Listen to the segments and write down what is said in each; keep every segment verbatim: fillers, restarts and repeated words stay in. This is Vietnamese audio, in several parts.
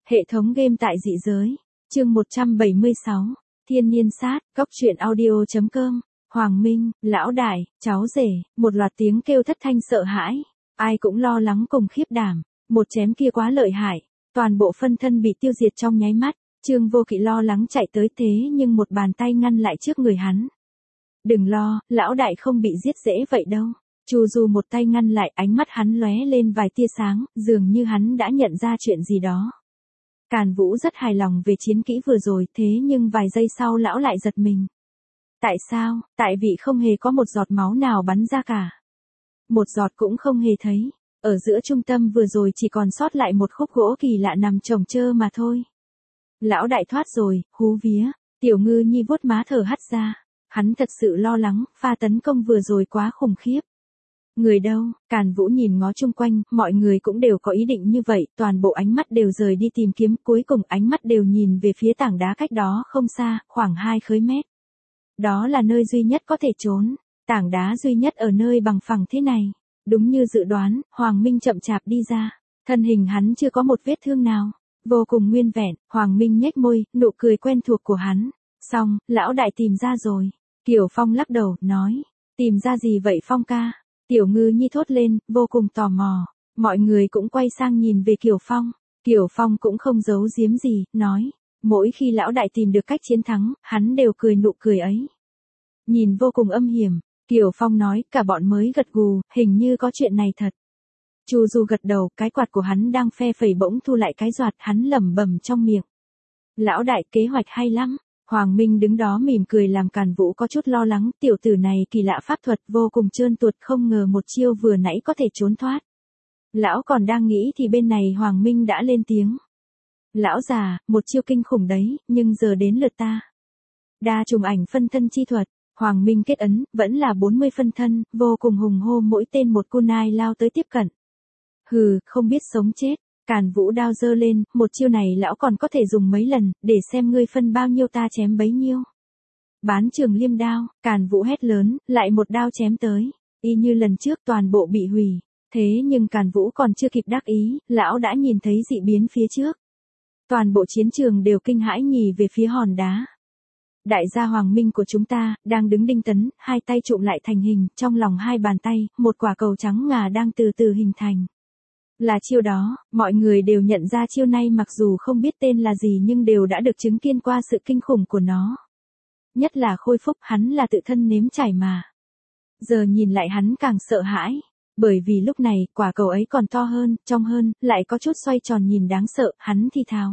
Hệ thống game tại dị giới. Chương một trăm bảy mươi sáu. Thiên niên sát, cốc truyện audio.com. Hoàng Minh, lão đại, cháu rể, một loạt tiếng kêu thất thanh sợ hãi. Ai cũng lo lắng cùng khiếp đảm. Một chém kia quá lợi hại. Toàn bộ phân thân bị tiêu diệt trong nháy mắt. Trương Vô Kỵ lo lắng chạy tới thế nhưng một bàn tay ngăn lại trước người hắn. Đừng lo, lão đại không bị giết dễ vậy đâu. Chu Du một tay ngăn lại, ánh mắt hắn lóe lên vài tia sáng, dường như hắn đã nhận ra chuyện gì đó. Càn Vũ rất hài lòng về chiến kỹ vừa rồi, thế nhưng vài giây sau lão lại giật mình. Tại sao? Tại vì không hề có một giọt máu nào bắn ra cả. Một giọt cũng không hề thấy. Ở giữa trung tâm vừa rồi chỉ còn sót lại một khúc gỗ kỳ lạ nằm chồng chơ mà thôi. Lão đại thoát rồi, hú vía. Tiểu Ngư Nhi vuốt má thở hắt ra. Hắn thật sự lo lắng, pha tấn công vừa rồi quá khủng khiếp. Người đâu? Càn Vũ nhìn ngó chung quanh, mọi người cũng đều có ý định như vậy, toàn bộ ánh mắt đều rời đi tìm kiếm, cuối cùng ánh mắt đều nhìn về phía tảng đá cách đó không xa, khoảng hai khối mét. Đó là nơi duy nhất có thể trốn, tảng đá duy nhất ở nơi bằng phẳng thế này. Đúng như dự đoán, Hoàng Minh chậm chạp đi ra, thân hình hắn chưa có một vết thương nào, vô cùng nguyên vẹn. Hoàng Minh nhếch môi, nụ cười quen thuộc của hắn. Xong, lão đại tìm ra rồi. Kiều Phong lắc đầu, nói, tìm ra gì vậy Phong ca? Tiểu Ngư Nhi thốt lên, vô cùng tò mò. Mọi người cũng quay sang nhìn về Kiều Phong. Kiều Phong cũng không giấu giếm gì, nói, mỗi khi lão đại tìm được cách chiến thắng, hắn đều cười nụ cười ấy. Nhìn vô cùng âm hiểm. Kiều Phong nói, cả bọn mới gật gù, hình như có chuyện này thật. Chu Du gật đầu, cái quạt của hắn đang phe phẩy bỗng thu lại cái doạt, hắn lẩm bẩm trong miệng. Lão đại, kế hoạch hay lắm. Hoàng Minh đứng đó mỉm cười làm Càn Vũ có chút lo lắng, tiểu tử này kỳ lạ pháp thuật vô cùng trơn tuột, không ngờ một chiêu vừa nãy có thể trốn thoát. Lão còn đang nghĩ thì bên này Hoàng Minh đã lên tiếng. Lão già, một chiêu kinh khủng đấy, nhưng giờ đến lượt ta. Đa trùng ảnh phân thân chi thuật, Hoàng Minh kết ấn, vẫn là bốn mươi phân thân, vô cùng hùng hô, mỗi tên một kunai lao tới tiếp cận. Hừ, không biết sống chết. Càn Vũ đao giơ lên, một chiêu này lão còn có thể dùng mấy lần, để xem ngươi phân bao nhiêu ta chém bấy nhiêu. Bán trường liêm đao, Càn Vũ hét lớn, lại một đao chém tới. Y như lần trước toàn bộ bị hủy. Thế nhưng Càn Vũ còn chưa kịp đắc ý, lão đã nhìn thấy dị biến phía trước. Toàn bộ chiến trường đều kinh hãi nhì về phía hòn đá. Đại gia Hoàng Minh của chúng ta, đang đứng đinh tấn, hai tay trụm lại thành hình, trong lòng hai bàn tay, một quả cầu trắng ngà đang từ từ hình thành. Là chiêu đó, mọi người đều nhận ra chiêu này mặc dù không biết tên là gì nhưng đều đã được chứng kiến qua sự kinh khủng của nó. Nhất là Khôi Phúc, hắn là tự thân nếm trải mà. Giờ nhìn lại hắn càng sợ hãi, bởi vì lúc này, quả cầu ấy còn to hơn, trong hơn, lại có chút xoay tròn nhìn đáng sợ, hắn thì thào.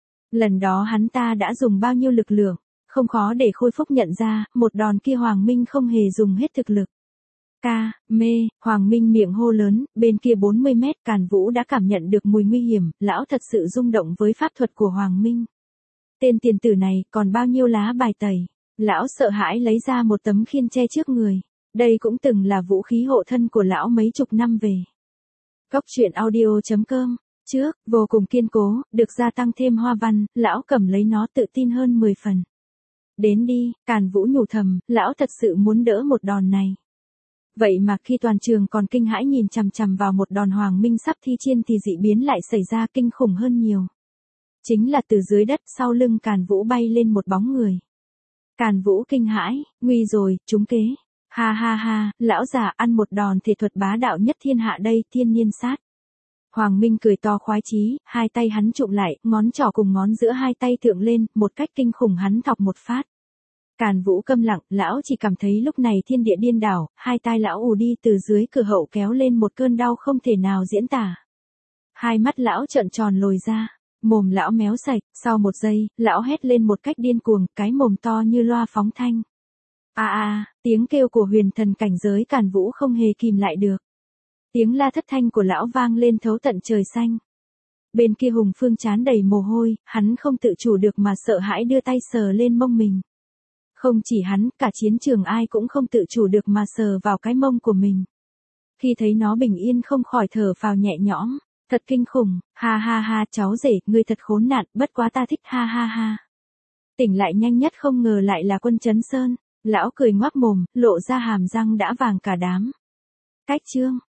Lần đó hắn ta đã dùng bao nhiêu lực lượng, không khó để Khôi Phúc nhận ra, một đòn kia Hoàng Minh không hề dùng hết thực lực. Ca, mê, Hoàng Minh miệng hô lớn, bên kia bốn mươi mét, Càn Vũ đã cảm nhận được mùi nguy hiểm, lão thật sự rung động với pháp thuật của Hoàng Minh. Tên tiền tử này, còn bao nhiêu lá bài tẩy. Lão sợ hãi lấy ra một tấm khiên che trước người. Đây cũng từng là vũ khí hộ thân của lão mấy chục năm về. Cốc truyện audio.com. Trước, vô cùng kiên cố, được gia tăng thêm hoa văn, lão cầm lấy nó tự tin hơn mười phần. Đến đi, Càn Vũ nhủ thầm, lão thật sự muốn đỡ một đòn này. Vậy mà khi toàn trường còn kinh hãi nhìn chằm chằm vào một đòn Hoàng Minh sắp thi chiên thì dị biến lại xảy ra kinh khủng hơn nhiều. Chính là từ dưới đất sau lưng Càn Vũ bay lên một bóng người. Càn Vũ kinh hãi, nguy rồi, trúng kế. Ha ha ha, lão già ăn một đòn thể thuật bá đạo nhất thiên hạ đây, thiên niên sát. Hoàng Minh cười to khoái chí, hai tay hắn trụm lại, ngón trỏ cùng ngón giữa hai tay thượng lên, một cách kinh khủng hắn thọc một phát. Càn Vũ câm lặng, lão chỉ cảm thấy lúc này thiên địa điên đảo, hai tai lão ù đi, từ dưới cửa hậu kéo lên một cơn đau không thể nào diễn tả. Hai mắt lão trợn tròn lồi ra, mồm lão méo sạch, sau một giây, lão hét lên một cách điên cuồng, cái mồm to như loa phóng thanh. A a, tiếng kêu của huyền thần cảnh giới Càn Vũ không hề kìm lại được. Tiếng la thất thanh của lão vang lên thấu tận trời xanh. Bên kia Hùng Phương trán đầy mồ hôi, hắn không tự chủ được mà sợ hãi đưa tay sờ lên mông mình. Không chỉ hắn, cả chiến trường ai cũng không tự chủ được mà sờ vào cái mông của mình. Khi thấy nó bình yên không khỏi thở phào nhẹ nhõm, thật kinh khủng, ha ha ha, cháu rể, ngươi thật khốn nạn, bất quá ta thích, ha ha ha. Tỉnh lại nhanh nhất không ngờ lại là Quân Chấn Sơn, lão cười ngoác mồm, lộ ra hàm răng đã vàng cả đám. Cách chương,